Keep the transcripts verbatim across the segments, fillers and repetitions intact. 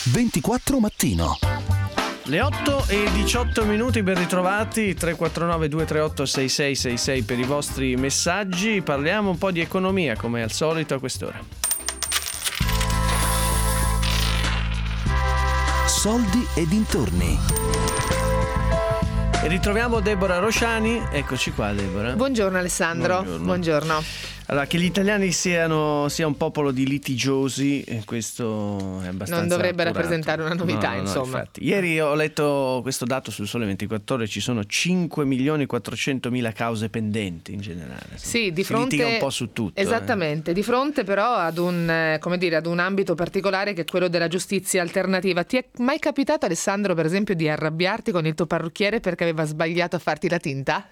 ventiquattro Mattino. Le otto e diciotto minuti, ben ritrovati. Tre quattro nove due tre otto sei sei sei sei per i vostri messaggi. Parliamo un po' di economia come al solito a quest'ora. Soldi e dintorni. E ritroviamo Deborah Rosciani. Eccoci qua, Deborah. Buongiorno Alessandro. Buongiorno. Buongiorno. Allora, che gli italiani siano sia un popolo di litigiosi, eh, questo è abbastanza non dovrebbe appurato. rappresentare una novità, no, no, insomma. Infatti. Ieri ho letto questo dato sul Sole ventiquattro Ore, ci sono cinque milioni quattrocentomila cause pendenti in generale. Sì, di si fronte litiga un po' su tutto. Esattamente, eh. di fronte però ad un eh, come dire, ad un ambito particolare che è quello della giustizia alternativa. Ti è mai capitato, Alessandro, per esempio, di arrabbiarti con il tuo parrucchiere perché aveva sbagliato a farti la tinta?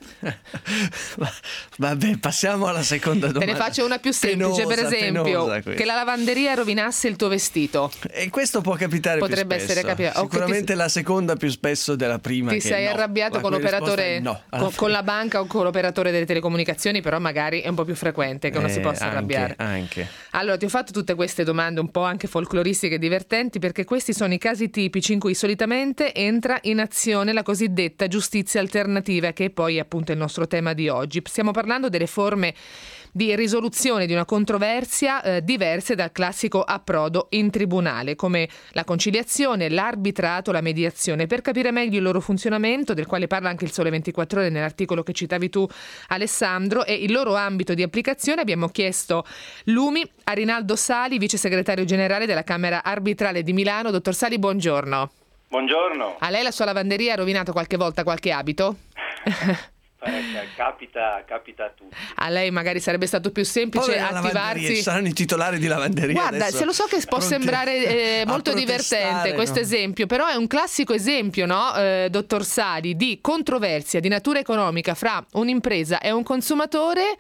Vabbè, passiamo alla seconda domanda. Te ne faccio una più semplice, Penosa, per esempio, penosa che la lavanderia rovinasse il tuo vestito. E questo può capitare Potrebbe più spesso. essere capitato. Sicuramente ti... la seconda più spesso della prima. Ti che sei no. arrabbiato La con l'operatore, no, con, con la banca o con l'operatore delle telecomunicazioni, però magari è un po' più frequente che uno eh, si possa anche, arrabbiare. Anche. Allora, ti ho fatto tutte queste domande un po' anche folcloristiche e divertenti, perché questi sono i casi tipici in cui solitamente entra in azione la cosiddetta giustizia alternativa, che poi è appunto il nostro tema di oggi. Stiamo parlando delle forme di risoluzione di una controversia eh, diverse dal classico approdo in tribunale, come la conciliazione, l'arbitrato, la mediazione. Per capire meglio il loro funzionamento, del quale parla anche il Sole ventiquattro Ore nell'articolo che citavi tu, Alessandro, e il loro ambito di applicazione, abbiamo chiesto lumi a Rinaldo Sali, vice segretario generale della Camera Arbitrale di Milano. Dottor Sali, buongiorno. Buongiorno. A lei la sua lavanderia ha rovinato qualche volta qualche abito? Eh, capita, capita a tutti. A lei magari sarebbe stato più semplice Povera attivarsi. Ci saranno i titolari di lavanderia. Guarda, adesso, se lo so che può pronti sembrare eh, molto divertente questo no? esempio, però è un classico esempio, no, eh, dottor Sali, di controversia di natura economica fra un'impresa e un consumatore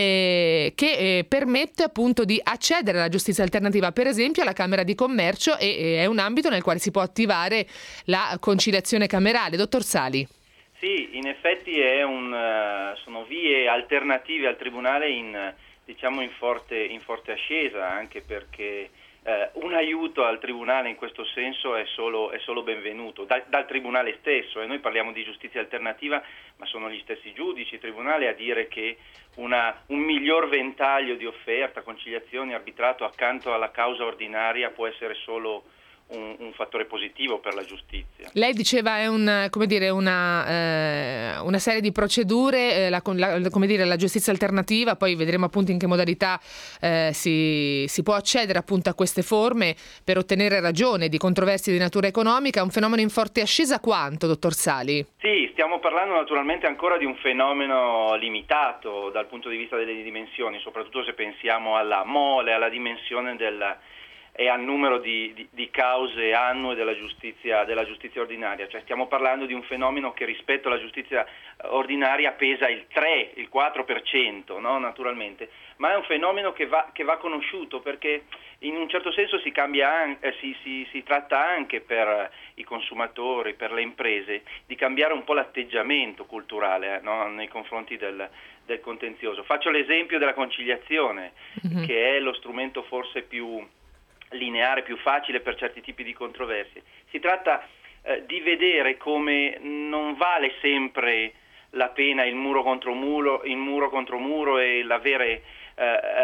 eh, che eh, permette appunto di accedere alla giustizia alternativa, per esempio alla Camera di Commercio, e eh, è un ambito nel quale si può attivare la conciliazione camerale. Dottor Sali. Sì, in effetti è un, uh, sono vie alternative al tribunale in, diciamo, in forte, in forte ascesa, anche perché uh, un aiuto al tribunale in questo senso è solo, è solo benvenuto, da, dal tribunale stesso. E noi parliamo di giustizia alternativa, ma sono gli stessi giudici, il tribunale, a dire che una, un miglior ventaglio di offerta, conciliazione, arbitrato accanto alla causa ordinaria può essere solo Un, un fattore positivo per la giustizia. Lei diceva è un, come dire, una, eh, una serie di procedure, eh, la, la, come dire, la giustizia alternativa, poi vedremo appunto in che modalità eh, si, si può accedere appunto a queste forme per ottenere ragione di controversie di natura economica. Un fenomeno in forte ascesa quanto, dottor Sali? Sì, stiamo parlando naturalmente ancora di un fenomeno limitato dal punto di vista delle dimensioni, soprattutto se pensiamo alla mole, alla dimensione del e al numero di, di, di cause annue della giustizia, della giustizia ordinaria. Cioè stiamo parlando di un fenomeno che rispetto alla giustizia ordinaria pesa il tre, il quattro per cento, no? Naturalmente, ma è un fenomeno che va, che va conosciuto, perché in un certo senso si, cambia anche, eh, si, si, si tratta anche per i consumatori, per le imprese, di cambiare un po' l'atteggiamento culturale eh, no? nei confronti del, del contenzioso. Faccio l'esempio della conciliazione, mm-hmm. che è lo strumento forse più lineare, più facile per certi tipi di controversie. Si tratta eh, di vedere come non vale sempre la pena il muro contro muro, il muro contro muro e l'avere eh,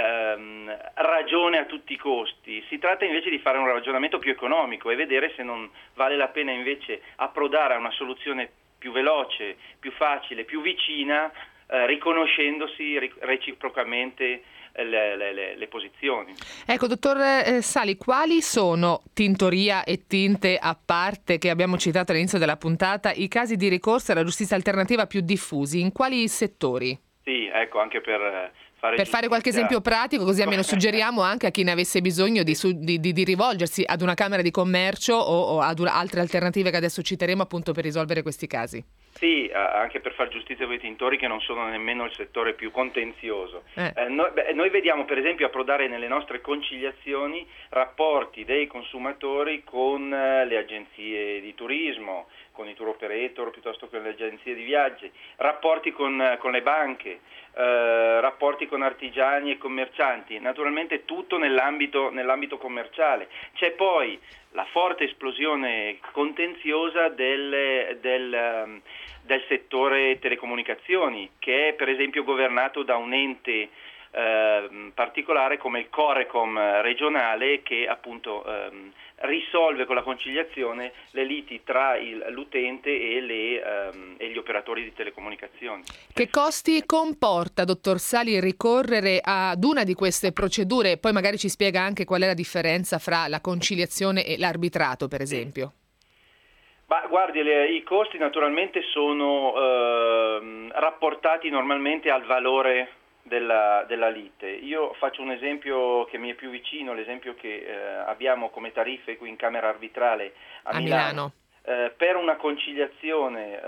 ehm, ragione a tutti i costi. Si tratta invece di fare un ragionamento più economico e vedere se non vale la pena invece approdare a una soluzione più veloce, più facile, più vicina, eh, riconoscendosi ric- reciprocamente Le, le, le posizioni. Ecco, dottor eh, Sali, quali sono, tintoria e tinte a parte, che abbiamo citato all'inizio della puntata, i casi di ricorso alla giustizia alternativa più diffusi? In quali settori? Sì, ecco, anche per fare per fare qualche esempio pratico, così almeno suggeriamo anche a chi ne avesse bisogno di, di, di, di rivolgersi ad una Camera di Commercio o, o ad altre alternative che adesso citeremo appunto per risolvere questi casi. Sì, anche per fare giustizia con i tintori, che non sono nemmeno il settore più contenzioso. Eh. Eh, noi, beh, noi vediamo per esempio approdare nelle nostre conciliazioni rapporti dei consumatori con eh, le agenzie di turismo, con i tour operator piuttosto che con le agenzie di viaggi, rapporti con, con le banche, eh, rapporti con artigiani e commercianti, naturalmente tutto nell'ambito, nell'ambito commerciale. C'è poi la forte esplosione contenziosa del, del, del settore telecomunicazioni, che è per esempio governato da un ente eh, particolare come il Corecom regionale, che appunto ehm, risolve con la conciliazione le liti tra il, l'utente e, le, ehm, e gli operatori di telecomunicazioni. Che costi comporta, dottor Sali, ricorrere ad una di queste procedure? Poi magari ci spiega anche qual è la differenza fra la conciliazione e l'arbitrato, per esempio. Ma guardi, le, i costi naturalmente sono ehm, rapportati normalmente al valore Della, della lite. Io faccio un esempio che mi è più vicino, l'esempio che eh, abbiamo come tariffe qui in Camera Arbitrale a, a Milano. Milano. Eh, per una conciliazione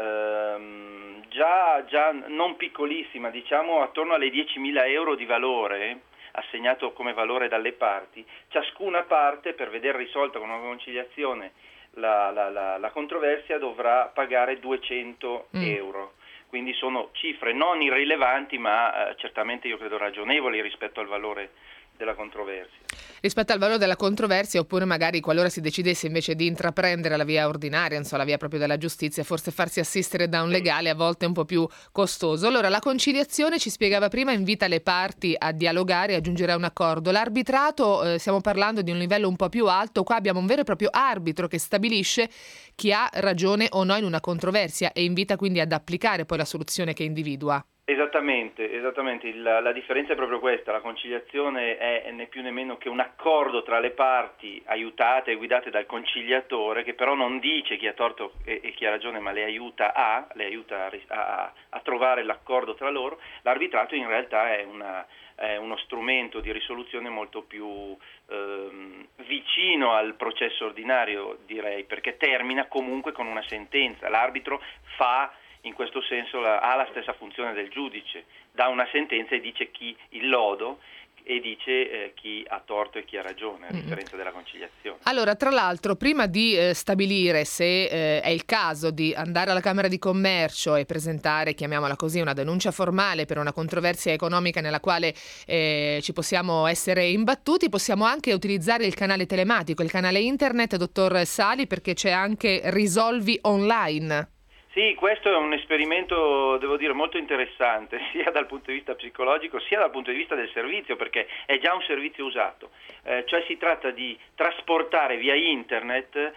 ehm, già, già non piccolissima, diciamo attorno alle diecimila euro di valore, assegnato come valore dalle parti, ciascuna parte per vedere risolta con una conciliazione la, la, la, la controversia dovrà pagare duecento mm. euro. Quindi sono cifre non irrilevanti, ma eh, certamente io credo ragionevoli rispetto al valore della controversia. Rispetto al valore della controversia, oppure magari qualora si decidesse invece di intraprendere la via ordinaria, insomma la via proprio della giustizia, forse farsi assistere da un legale a volte è un po' più costoso. Allora la conciliazione, ci spiegava prima, invita le parti a dialogare e a giungere a un accordo. L'arbitrato, eh, stiamo parlando di un livello un po' più alto, qua abbiamo un vero e proprio arbitro che stabilisce chi ha ragione o no in una controversia e invita quindi ad applicare poi la soluzione che individua. Esattamente, esattamente. La, la differenza è proprio questa: la conciliazione è né più né meno che un accordo tra le parti aiutate e guidate dal conciliatore, che però non dice chi ha torto e, e chi ha ragione, ma le aiuta a, le aiuta a, a, a trovare l'accordo tra loro. L'arbitrato in realtà è, una, è uno strumento di risoluzione molto più ehm, vicino al processo ordinario, direi, perché termina comunque con una sentenza. L'arbitro fa in questo senso la, ha la stessa funzione del giudice, dà una sentenza e dice chi il lodo e dice eh, chi ha torto e chi ha ragione, a differenza della conciliazione. Allora, tra l'altro, prima di eh, stabilire se eh, è il caso di andare alla Camera di Commercio e presentare, chiamiamola così, una denuncia formale per una controversia economica nella quale eh, ci possiamo essere imbattuti, possiamo anche utilizzare il canale telematico, il canale internet, dottor Sali, perché c'è anche Risolvi Online. Sì, questo è un esperimento, devo dire, molto interessante, sia dal punto di vista psicologico sia dal punto di vista del servizio, perché è già un servizio usato. Eh, cioè si tratta di trasportare via internet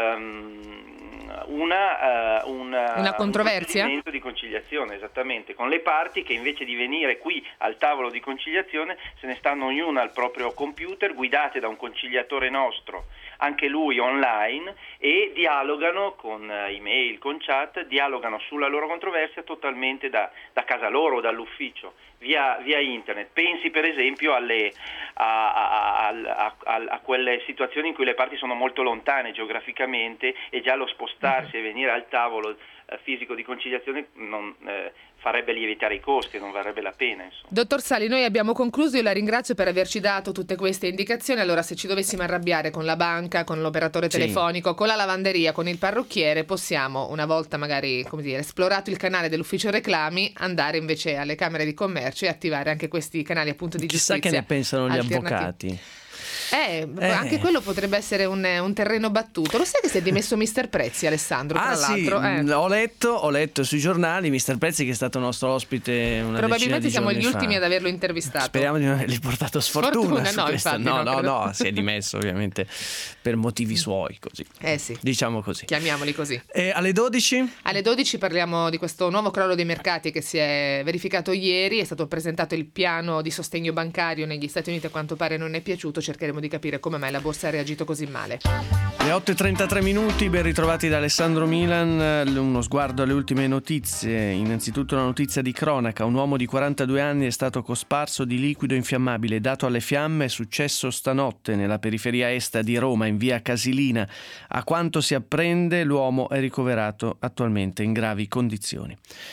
um, una, uh, una, una controversia? un procedimento di conciliazione, esattamente, con le parti che invece di venire qui al tavolo di conciliazione se ne stanno ognuna al proprio computer, guidate da un conciliatore nostro, anche lui online, e dialogano con email, con chat, dialogano sulla loro controversia totalmente da, da casa loro o dall'ufficio, via, via internet. Pensi per esempio alle, a, a, a, a, a quelle situazioni in cui le parti sono molto lontane geograficamente e già lo spostarsi e venire al tavolo eh, fisico di conciliazione non eh, farebbe lievitare i costi, non varrebbe la pena, insomma. Dottor Sali, noi abbiamo concluso, io la ringrazio per averci dato tutte queste indicazioni. Allora, se ci dovessimo arrabbiare con la banca, con l'operatore telefonico, sì, con la lavanderia, con il parrucchiere, possiamo, una volta magari, come dire, esplorato il canale dell'ufficio reclami, andare invece alle Camere di Commercio e attivare anche questi canali appunto di Chissà giustizia. Chissà che ne pensano gli avvocati. Eh, eh, anche quello potrebbe essere un, un terreno battuto. Lo sai che si è dimesso mister Prezzi, Alessandro, tra ah, l'altro? Sì, eh. ho letto, ho letto sui giornali mister Prezzi, che è stato nostro ospite una Probabilmente decina siamo di gli giorni ultimi fa. ad averlo intervistato. Speriamo di non avergli portato sfortuna. Sfortuna, no, infatti, no, no, no, no, si è dimesso ovviamente per motivi suoi, così. Eh sì. Diciamo così. Chiamiamoli così. E alle dodici? Alle dodici parliamo di questo nuovo crollo dei mercati che si è verificato ieri. È stato presentato il piano di sostegno bancario negli Stati Uniti, a quanto pare non è piaciuto. Cercheremo di capire come mai la borsa ha reagito così male. Le otto e trentatré minuti, ben ritrovati da Alessandro Milan. Uno sguardo alle ultime notizie. Innanzitutto una notizia di cronaca: un uomo di quarantadue anni è stato cosparso di liquido infiammabile dato alle fiamme. È successo stanotte nella periferia est di Roma, in via Casilina. A quanto si apprende, l'uomo è ricoverato attualmente in gravi condizioni.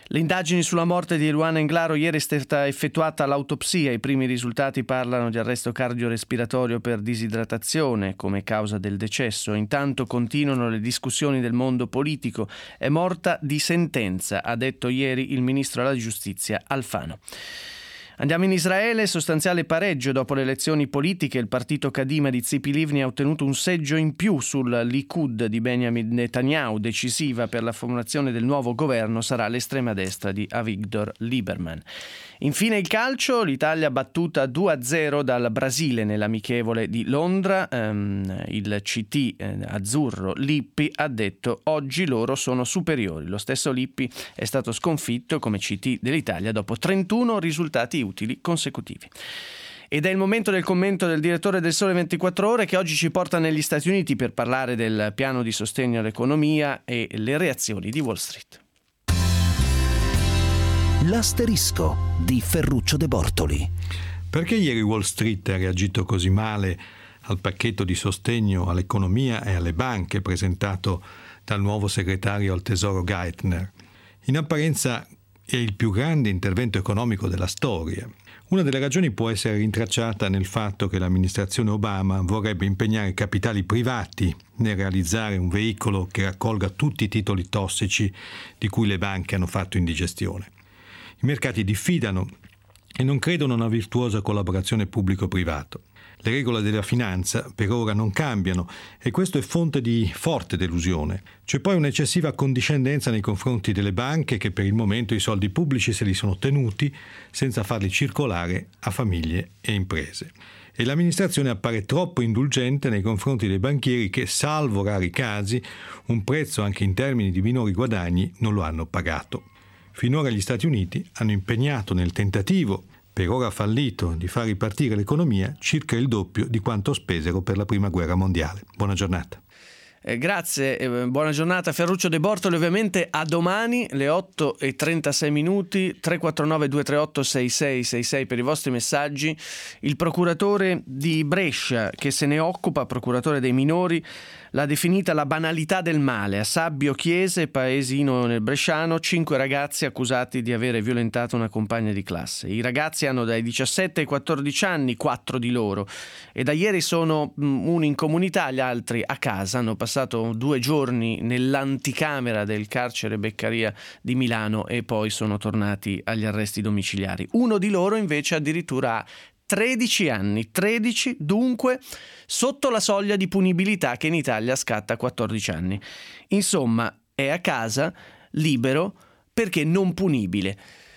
Le indagini sulla morte di Eluana Englaro, ieri è stata effettuata l'autopsia. I primi risultati parlano di arresto cardiorespiratorio per disidratazione come causa del decesso. Intanto continuano le discussioni del mondo politico. È morta di sentenza, ha detto ieri il ministro della giustizia Alfano. Andiamo in Israele, sostanziale pareggio dopo le elezioni politiche. Il partito Kadima di Tzipi Livni ha ottenuto un seggio in più sul Likud di Benjamin Netanyahu. Decisiva per la formazione del nuovo governo sarà l'estrema destra di Avigdor Lieberman. Infine il calcio, l'Italia battuta due a zero dal Brasile nell'amichevole di Londra. Um, il C T eh, azzurro Lippi ha detto oggi loro sono superiori. Lo stesso Lippi è stato sconfitto come C T dell'Italia dopo trentuno risultati utili consecutivi. Ed è il momento del commento del direttore del Sole ventiquattro Ore, che oggi ci porta negli Stati Uniti per parlare del piano di sostegno all'economia e le reazioni di Wall Street. L'asterisco di Ferruccio De Bortoli. Perché ieri Wall Street ha reagito così male al pacchetto di sostegno all'economia e alle banche presentato dal nuovo segretario al Tesoro Geithner? In apparenza è il più grande intervento economico della storia. Una delle ragioni può essere rintracciata nel fatto che l'amministrazione Obama vorrebbe impegnare capitali privati nel realizzare un veicolo che raccolga tutti i titoli tossici di cui le banche hanno fatto indigestione. I mercati diffidano e non credono a una virtuosa collaborazione pubblico-privato. Le regole della finanza per ora non cambiano e questo è fonte di forte delusione. C'è poi un'eccessiva condiscendenza nei confronti delle banche che per il momento i soldi pubblici se li sono tenuti senza farli circolare a famiglie e imprese. E l'amministrazione appare troppo indulgente nei confronti dei banchieri che, salvo rari casi, un prezzo anche in termini di minori guadagni non lo hanno pagato. Finora gli Stati Uniti hanno impegnato nel tentativo, per ora fallito, di far ripartire l'economia circa il doppio di quanto spesero per la Prima Guerra Mondiale. Buona giornata. Eh, grazie, eh, buona giornata Ferruccio De Bortoli. Ovviamente a domani le otto e trentasei minuti. Tre quattro nove due tre otto sei sei sei sei per i vostri messaggi. Il procuratore di Brescia che se ne occupa, procuratore dei minori, l'ha definita la banalità del male. A Sabbio Chiese, paesino nel bresciano, cinque ragazzi accusati di avere violentato una compagna di classe. I ragazzi hanno dai diciassette ai quattordici anni, quattro di loro, e da ieri sono mh, uno in comunità, gli altri a casa. Hanno passato due giorni nell'anticamera del carcere Beccaria di Milano e poi sono tornati agli arresti domiciliari. Uno di loro invece addirittura ha tredici anni, tredici dunque sotto la soglia di punibilità che in Italia scatta a quattordici anni. Insomma, è a casa, libero, perché non punibile.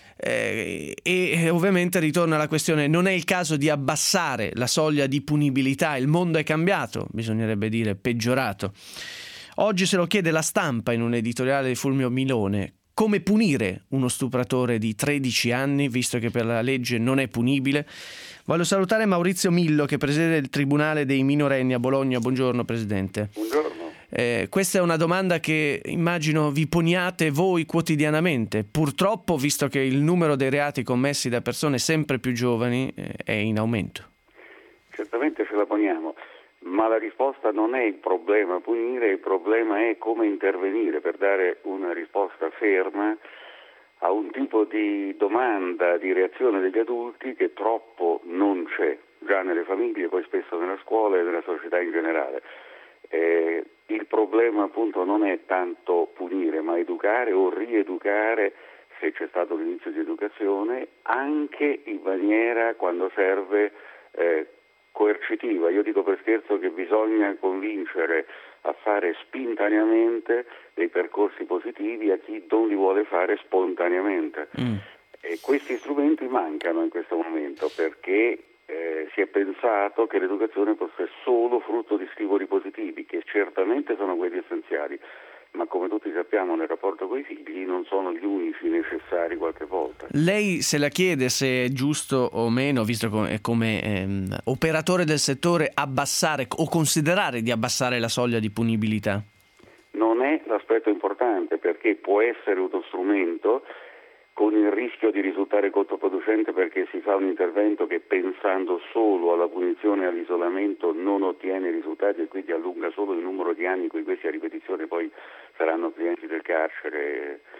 Eh, e ovviamente ritorna la questione: non è il caso di abbassare la soglia di punibilità? Il mondo è cambiato, bisognerebbe dire peggiorato. Oggi se lo chiede La Stampa in un editoriale di Fulvio Milone. Come punire uno stupratore di tredici anni, visto che per la legge non è punibile? Voglio salutare Maurizio Millo, che presiede il Tribunale dei minorenni a Bologna. Buongiorno Presidente. Buongiorno. Eh, questa è una domanda che immagino vi poniate voi quotidianamente. Purtroppo, visto che il numero dei reati commessi da persone sempre più giovani eh, è in aumento. Certamente ce la poniamo, ma la risposta non è il problema punire, il problema è come intervenire per dare una risposta ferma a un tipo di domanda, di reazione degli adulti che troppo non c'è, già nelle famiglie, poi spesso nella scuola e nella società in generale. Eh, il problema appunto non è tanto punire, ma educare o rieducare, se c'è stato l'inizio di educazione, anche in maniera, quando serve, eh, coercitiva. Io dico per scherzo che bisogna convincere a fare spontaneamente dei percorsi positivi a chi non li vuole fare spontaneamente. Mm. E questi strumenti mancano in questo momento perché eh, si è pensato che l'educazione fosse solo frutto di stimoli positivi, che certamente sono quelli essenziali, ma come tutti sappiamo nel rapporto con i figli non sono gli unici necessari qualche volta. Lei se la chiede se è giusto o meno, visto come, come ehm, operatore del settore, abbassare o considerare di abbassare la soglia di punibilità? Non è l'aspetto importante, perché può essere uno strumento con il rischio di risultare controproducente, perché si fa un intervento che pensando solo alla punizione e all'isolamento non ottiene risultati e quindi allunga solo il numero di anni in cui questi a ripetizione poi saranno clienti del carcere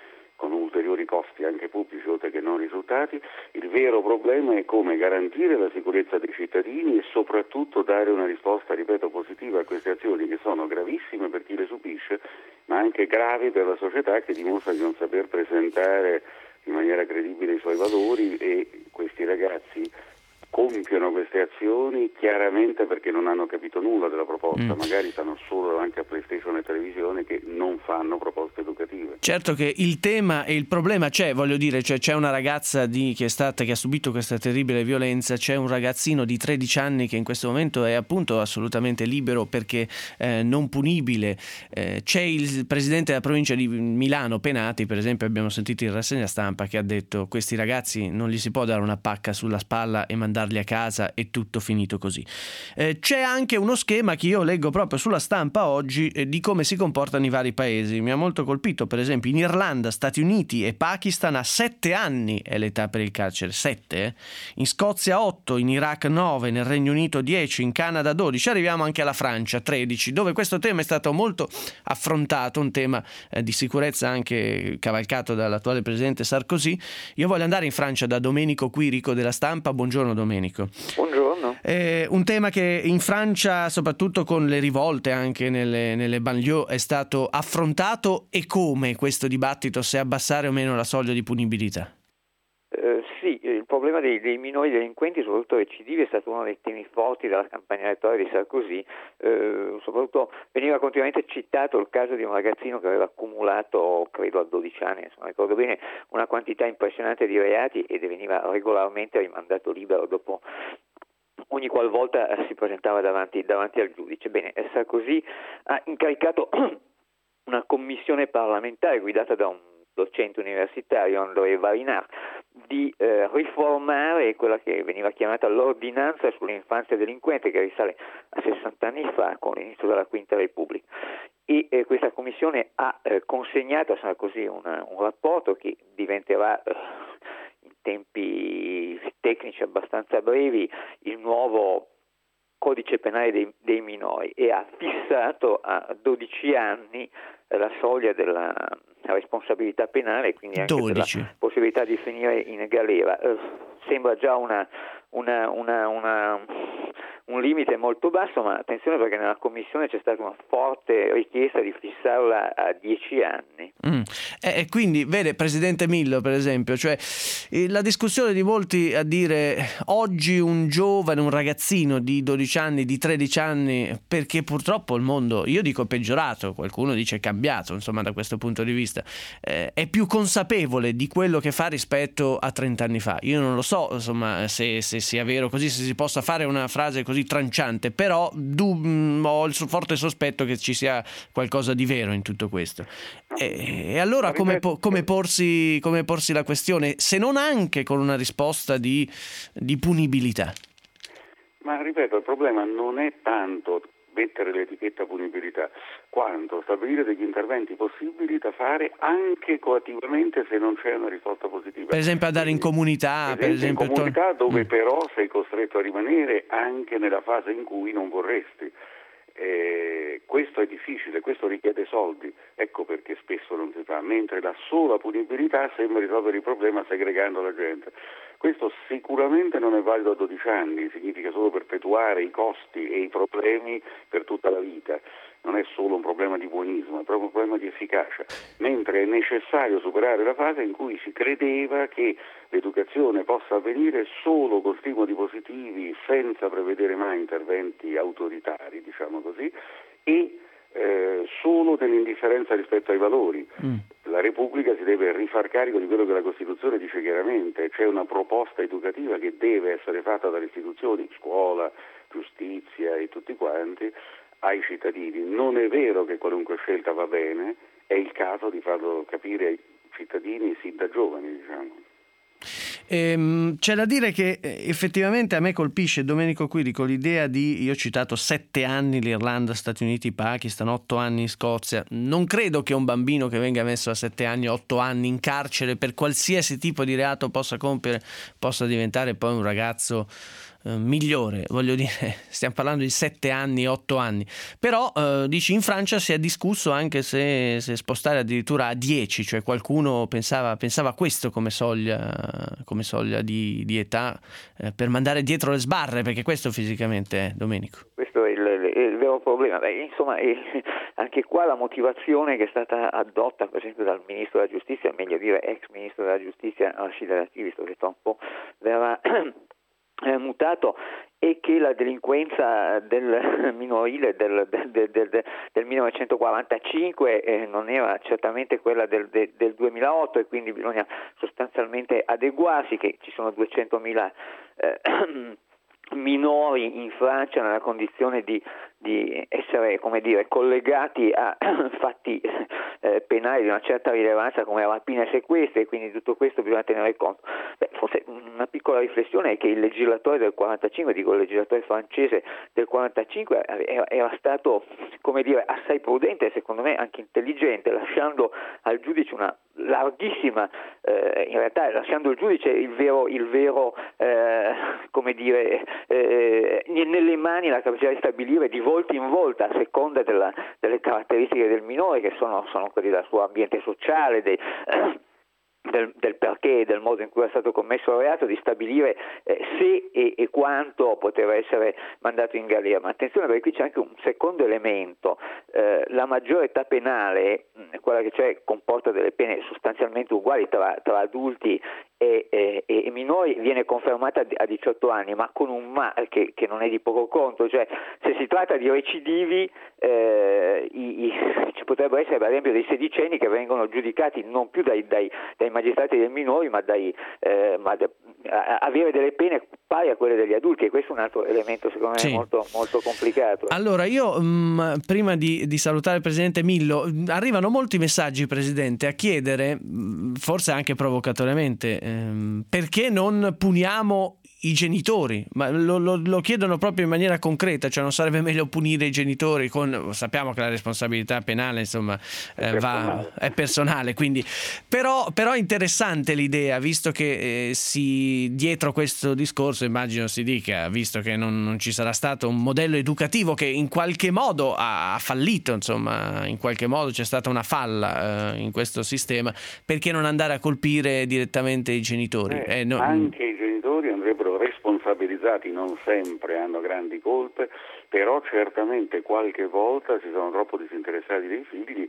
con ulteriori costi anche pubblici oltre che non risultati. Il vero problema è come garantire la sicurezza dei cittadini e soprattutto dare una risposta, ripeto, positiva a queste azioni che sono gravissime per chi le subisce, ma anche gravi per la società che dimostra di non saper presentare in maniera credibile i suoi valori, e questi ragazzi compiono queste azioni chiaramente perché non hanno capito nulla della proposta, mm. magari stanno solo davanti a PlayStation e televisione, che non fanno proposte educative. Certo che il tema e il problema c'è, voglio dire, cioè c'è una ragazza di, che è stata che ha subito questa terribile violenza, c'è un ragazzino di tredici anni che in questo momento è appunto assolutamente libero perché eh, non punibile, eh, c'è il presidente della provincia di Milano Penati, per esempio, abbiamo sentito in rassegna stampa, che ha detto: questi ragazzi non gli si può dare una pacca sulla spalla e mandare a casa e tutto finito così. Eh, c'è anche uno schema che io leggo proprio sulla stampa oggi eh, di come si comportano i vari paesi. Mi ha molto colpito, per esempio, in Irlanda, Stati Uniti e Pakistan a sette anni è l'età per il carcere, sette, eh? In Scozia otto, in Iraq nove, nel Regno Unito dieci, in Canada dodici, arriviamo anche alla Francia tredici, dove questo tema è stato molto affrontato, un tema eh, di sicurezza anche cavalcato dall'attuale presidente Sarkozy. Io voglio andare in Francia da Domenico Quirico della Stampa. Buongiorno Domenico. Buongiorno. Eh, un tema che in Francia, soprattutto con le rivolte anche nelle, nelle banlieue, è stato affrontato, e come questo dibattito, se abbassare o meno la soglia di punibilità? Eh, sì, il problema dei, dei minori delinquenti, soprattutto recidivi, è stato uno dei temi forti della campagna elettorale di Sarkozy. Eh, soprattutto veniva continuamente citato il caso di un ragazzino che aveva accumulato, credo a dodici anni, se non ricordo bene, una quantità impressionante di reati e veniva regolarmente rimandato libero dopo ogni qualvolta si presentava davanti, davanti al giudice. Bene, Sarkozy ha incaricato una commissione parlamentare guidata da un docente universitario, André Varinard, di eh, riformare quella che veniva chiamata l'ordinanza sull'infanzia delinquente, che risale a sessanta anni fa, con l'inizio della Quinta Repubblica. E eh, questa commissione ha eh, consegnato a Sarkozy una, un rapporto che diventerà eh, in tempi tecnici abbastanza brevi il nuovo codice penale dei, dei minori, e ha fissato a dodici anni la soglia della responsabilità penale, quindi anche dodici. della possibilità di finire in galera. Eh, sembra già una, una, una, una, un limite molto basso, ma attenzione, perché nella commissione c'è stata una forte richiesta di fissarla a dieci anni. Mm. E eh, quindi, vede, Presidente Millo, per esempio, cioè eh, la discussione di molti a dire oggi un giovane, un ragazzino di dodici anni, di tredici anni, perché purtroppo il mondo, io dico peggiorato, qualcuno dice cambiato, insomma, da questo punto di vista, eh, è più consapevole di quello che fa rispetto a trenta anni fa. Io non lo so, insomma, se, se sia vero così, se si possa fare una frase così tranciante, però du- ho il forte sospetto che ci sia qualcosa di vero in tutto questo. E, e allora come, po- come, porsi, come porsi la questione, se non anche con una risposta di, di punibilità? Ma ripeto, il problema non è tanto mettere l'etichetta punibilità, quanto stabilire degli interventi possibili da fare anche coattivamente se non c'è una risposta positiva. Per esempio andare in comunità, per esempio, in comunità dove mm. però sei costretto a rimanere anche nella fase in cui non vorresti. Eh, questo è difficile, questo richiede soldi, ecco perché spesso non si fa, mentre la sola punibilità sembra risolvere il problema segregando la gente. Questo sicuramente non è valido a dodici anni, significa solo perpetuare i costi e i problemi per tutta la vita. Non è solo un problema di buonismo, è proprio un problema di efficacia, mentre è necessario superare la fase in cui si credeva che l'educazione possa avvenire solo con stimoli positivi, senza prevedere mai interventi autoritari, diciamo così, e eh, solo nell'indifferenza rispetto ai valori. Mm. La Repubblica si deve rifar carico di quello che la Costituzione dice chiaramente: c'è una proposta educativa che deve essere fatta dalle istituzioni, scuola, giustizia e tutti quanti, ai cittadini. Non è vero che qualunque scelta va bene, è il caso di farlo capire ai cittadini sin da giovani, diciamo. Ehm, c'è da dire che effettivamente a me colpisce, Domenico Quirico, l'idea di, io ho citato sette anni l'Irlanda, Stati Uniti, Pakistan, otto anni in Scozia. Non credo che un bambino che venga messo a sette anni, otto anni in carcere per qualsiasi tipo di reato possa compiere, possa diventare poi un ragazzo eh, migliore, voglio dire, stiamo parlando di sette anni, otto anni, però eh, dici in Francia si è discusso anche se, se spostare addirittura a dieci, cioè qualcuno pensava, pensava a questo come soglia, come soglia di, di età eh, per mandare dietro le sbarre, perché questo fisicamente è, Domenico. Questo è il, il vero problema. Beh, insomma, eh, anche qua la motivazione che è stata adotta, per esempio, dal Ministro della Giustizia, meglio dire ex Ministro della Giustizia, Rashid Al-Latifi, visto che tra un po' verrà eh, mutato, è che la delinquenza del minorile del, del, del, del millenovecentoquarantacinque eh, non era certamente quella del, del, del duemilaotto, e quindi bisogna sostanzialmente adeguarsi, che ci sono duecentomila eh, minori in Francia nella condizione di, di essere, come dire, collegati a fatti eh, penali di una certa rilevanza come rapine e sequestri, e quindi tutto questo bisogna tenere conto. Beh, forse una piccola riflessione è che il legislatore del quarantacinque, dico il legislatore francese del quarantacinque, era, era stato, come dire, assai prudente e secondo me anche intelligente, lasciando al giudice una larghissima, eh, in realtà lasciando il giudice il vero, il vero eh, come dire, eh, nelle mani la capacità di stabilire di volta in volta, a seconda della, delle caratteristiche del minore, che sono, sono quelli del suo ambiente sociale, dei, eh, Del, del perché e del modo in cui è stato commesso il reato, di stabilire eh, se e, e quanto poteva essere mandato in galera. Ma attenzione, perché qui c'è anche un secondo elemento: eh, la maggiore età penale, quella che cioè comporta delle pene sostanzialmente uguali tra, tra adulti e, e, e minori, viene confermata a diciotto anni, ma con un ma che, che non è di poco conto, cioè se si tratta di recidivi eh, i, i, ci potrebbero essere per esempio dei sedicenni che vengono giudicati non più dai, dai, dai magistrati dei minori, ma, dai, eh, ma da, a, avere delle pene pari a quelle degli adulti, e questo è un altro elemento secondo me sì. molto, molto complicato. Allora io mh, prima di, di salutare il Presidente Millo, arrivano molti messaggi, Presidente, a chiedere, mh, forse anche provocatoriamente, ehm, perché non puniamo i genitori, ma lo, lo, lo chiedono proprio in maniera concreta, cioè non sarebbe meglio punire i genitori con, sappiamo che la responsabilità penale insomma eh, va, è personale, quindi però, però è interessante l'idea, visto che eh, si dietro questo discorso immagino si dica, visto che non, non ci sarà stato un modello educativo che in qualche modo ha, ha fallito, insomma in qualche modo c'è stata una falla eh, in questo sistema, perché non andare a colpire direttamente i genitori? Eh, eh, no, anche i genitori andrebbero responsabilizzati, non sempre hanno grandi colpe, però certamente qualche volta si sono troppo disinteressati dei figli.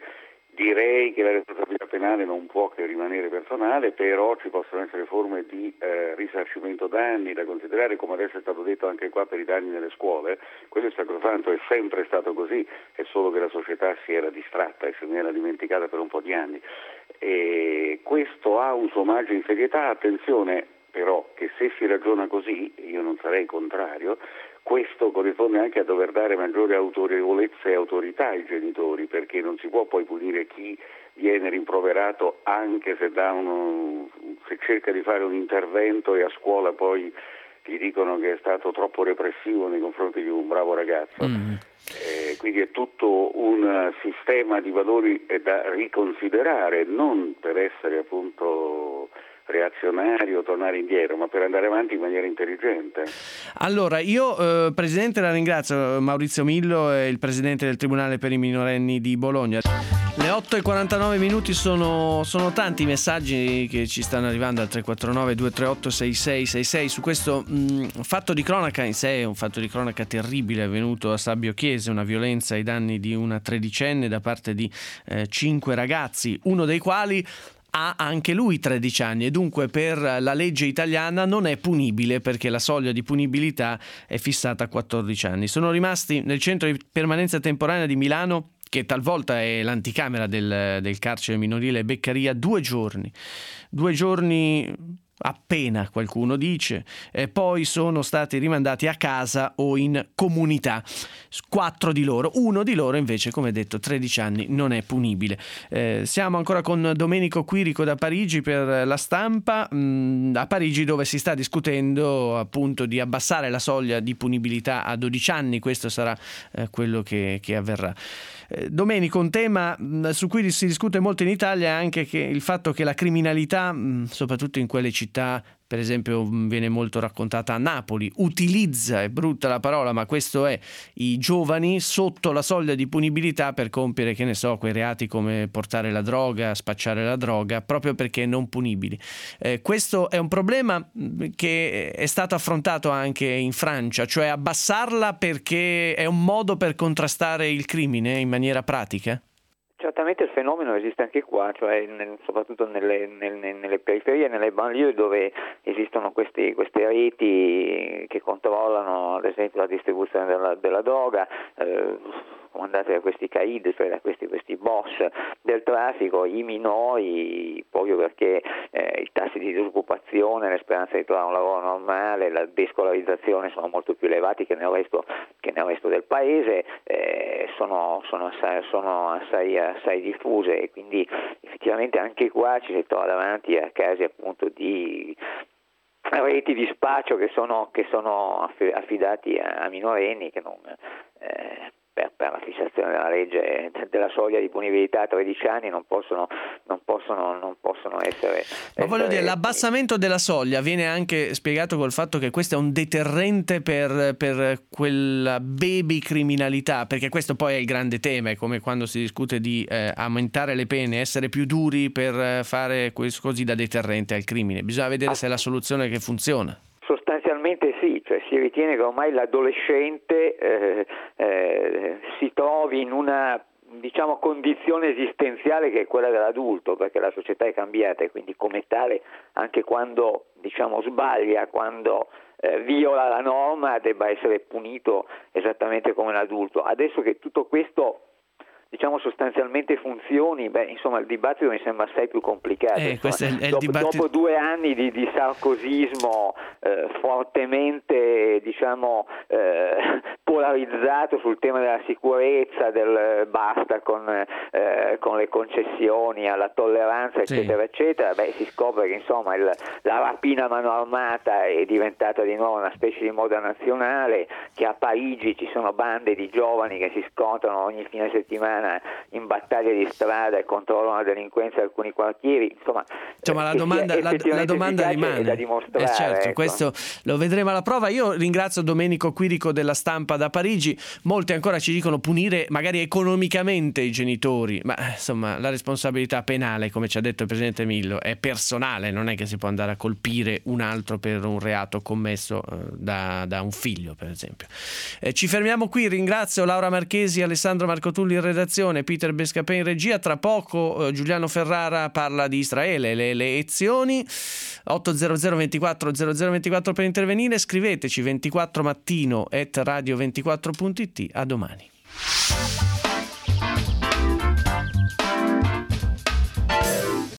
Direi che la responsabilità penale non può che rimanere personale, però ci possono essere forme di eh, risarcimento danni da considerare, come adesso è stato detto anche qua per i danni nelle scuole. Quello è sacrosanto, è sempre stato così, è solo che la società si era distratta e se ne era dimenticata per un po' di anni. E questo ha un suo margine di serietà. Attenzione però che se si ragiona così, io non sarei contrario, questo corrisponde anche a dover dare maggiore autorevolezza e autorità ai genitori, perché non si può poi punire chi viene rimproverato anche se, dà uno, se cerca di fare un intervento e a scuola poi gli dicono che è stato troppo repressivo nei confronti di un bravo ragazzo. Mm. Eh, quindi è tutto un sistema di valori da riconsiderare, non per essere appunto reazionario, tornare indietro, ma per andare avanti in maniera intelligente. Allora, io eh, Presidente la ringrazio, Maurizio Millo è il Presidente del Tribunale per i minorenni di Bologna. Le otto e quarantanove minuti, sono, sono tanti i messaggi che ci stanno arrivando al tre quattro nove due tre otto sei sei sei sei su questo mh, fatto di cronaca. In sé è un fatto di cronaca terribile avvenuto a Sabbio Chiese, una violenza ai danni di una tredicenne da parte di eh, cinque ragazzi, uno dei quali ha anche lui tredici anni e dunque per la legge italiana non è punibile, perché la soglia di punibilità è fissata a quattordici anni. Sono rimasti nel centro di permanenza temporanea di Milano, che talvolta è l'anticamera del, del carcere minorile Beccaria, due giorni. Due giorni appena, qualcuno dice, e poi sono stati rimandati a casa o in comunità. Quattro di loro, uno di loro invece, come detto, tredici anni, non è punibile. Eh, siamo ancora con Domenico Quirico da Parigi per La Stampa, mh, a Parigi dove si sta discutendo appunto di abbassare la soglia di punibilità a dodici anni. Questo sarà eh, quello che, che avverrà. Eh, Domenico, un tema mh, su cui si discute molto in Italia è anche che il fatto che la criminalità, mh, soprattutto in quelle città per esempio viene molto raccontata a Napoli, utilizza, è brutta la parola ma questo è, i giovani sotto la soglia di punibilità per compiere, che ne so, quei reati come portare la droga, spacciare la droga, proprio perché non punibili. Eh, questo è un problema che è stato affrontato anche in Francia, cioè abbassarla perché è un modo per contrastare il crimine in maniera pratica? Certamente il fenomeno esiste anche qua, cioè nel, soprattutto nelle, nelle, nelle periferie, nelle banlieue dove esistono questi, queste reti che controllano ad esempio la distribuzione della, della droga, eh, comandate da questi caid, cioè da questi, questi boss del traffico, i minori, proprio perché eh, i tassi di disoccupazione, le speranze di trovare un lavoro normale, la descolarizzazione sono molto più elevati che nel resto, che nel resto del paese, eh, sono, sono, assai, sono assai, assai diffuse e quindi effettivamente anche qua ci si trova davanti a casi appunto di reti di spaccio che sono, che sono affidati a, a minorenni che non... Eh, Per, per la fissazione della legge della soglia di punibilità a tredici anni non possono, non possono, non possono essere... Ma voglio essere... dire, l'abbassamento della soglia viene anche spiegato col fatto che questo è un deterrente per, per quella baby criminalità, perché questo poi è il grande tema, è come quando si discute di eh, aumentare le pene, essere più duri per fare questo così da deterrente al crimine. Bisogna vedere ah. se è la soluzione che funziona. Sostanzialmente sì, cioè si ritiene che ormai l'adolescente eh, eh, si trovi in una diciamo condizione esistenziale che è quella dell'adulto, perché la società è cambiata e quindi come tale anche quando diciamo sbaglia, quando eh, viola la norma debba essere punito esattamente come l'adulto. Adesso che tutto questo diciamo sostanzialmente funzioni, beh insomma il dibattito mi sembra assai più complicato. Eh, questo è il, è il dopo, dibattito... dopo due anni di, di sarcosismo eh, fortemente diciamo eh, polarizzato sul tema della sicurezza, del basta con, eh, con le concessioni alla tolleranza eccetera sì. eccetera, beh si scopre che insomma il, la rapina a mano armata è diventata di nuovo una specie di moda nazionale, che a Parigi ci sono bande di giovani che si scontrano ogni fine settimana in battaglie di strada e controllano la delinquenza di alcuni quartieri, insomma, insomma la domanda, la, la domanda rimane da dimostrare. Eh certo, ecco. Questo lo vedremo alla prova. Io ringrazio Domenico Quirico della Stampa da Parigi. Molti ancora ci dicono punire magari economicamente i genitori, ma insomma la responsabilità penale, come ci ha detto il Presidente Millo, è personale, non è che si può andare a colpire un altro per un reato commesso eh, da, da un figlio per esempio. Eh, ci fermiamo qui, ringrazio Laura Marchesi, Alessandro Marcotulli in redazione, Peter Bescapè in regia. Tra poco eh, Giuliano Ferrara parla di Israele, le, le elezioni. Otto zero zero ventiquattro zero zero ventiquattro per intervenire, scriveteci ventiquattro mattino at radio ventiquattro punto it. A domani.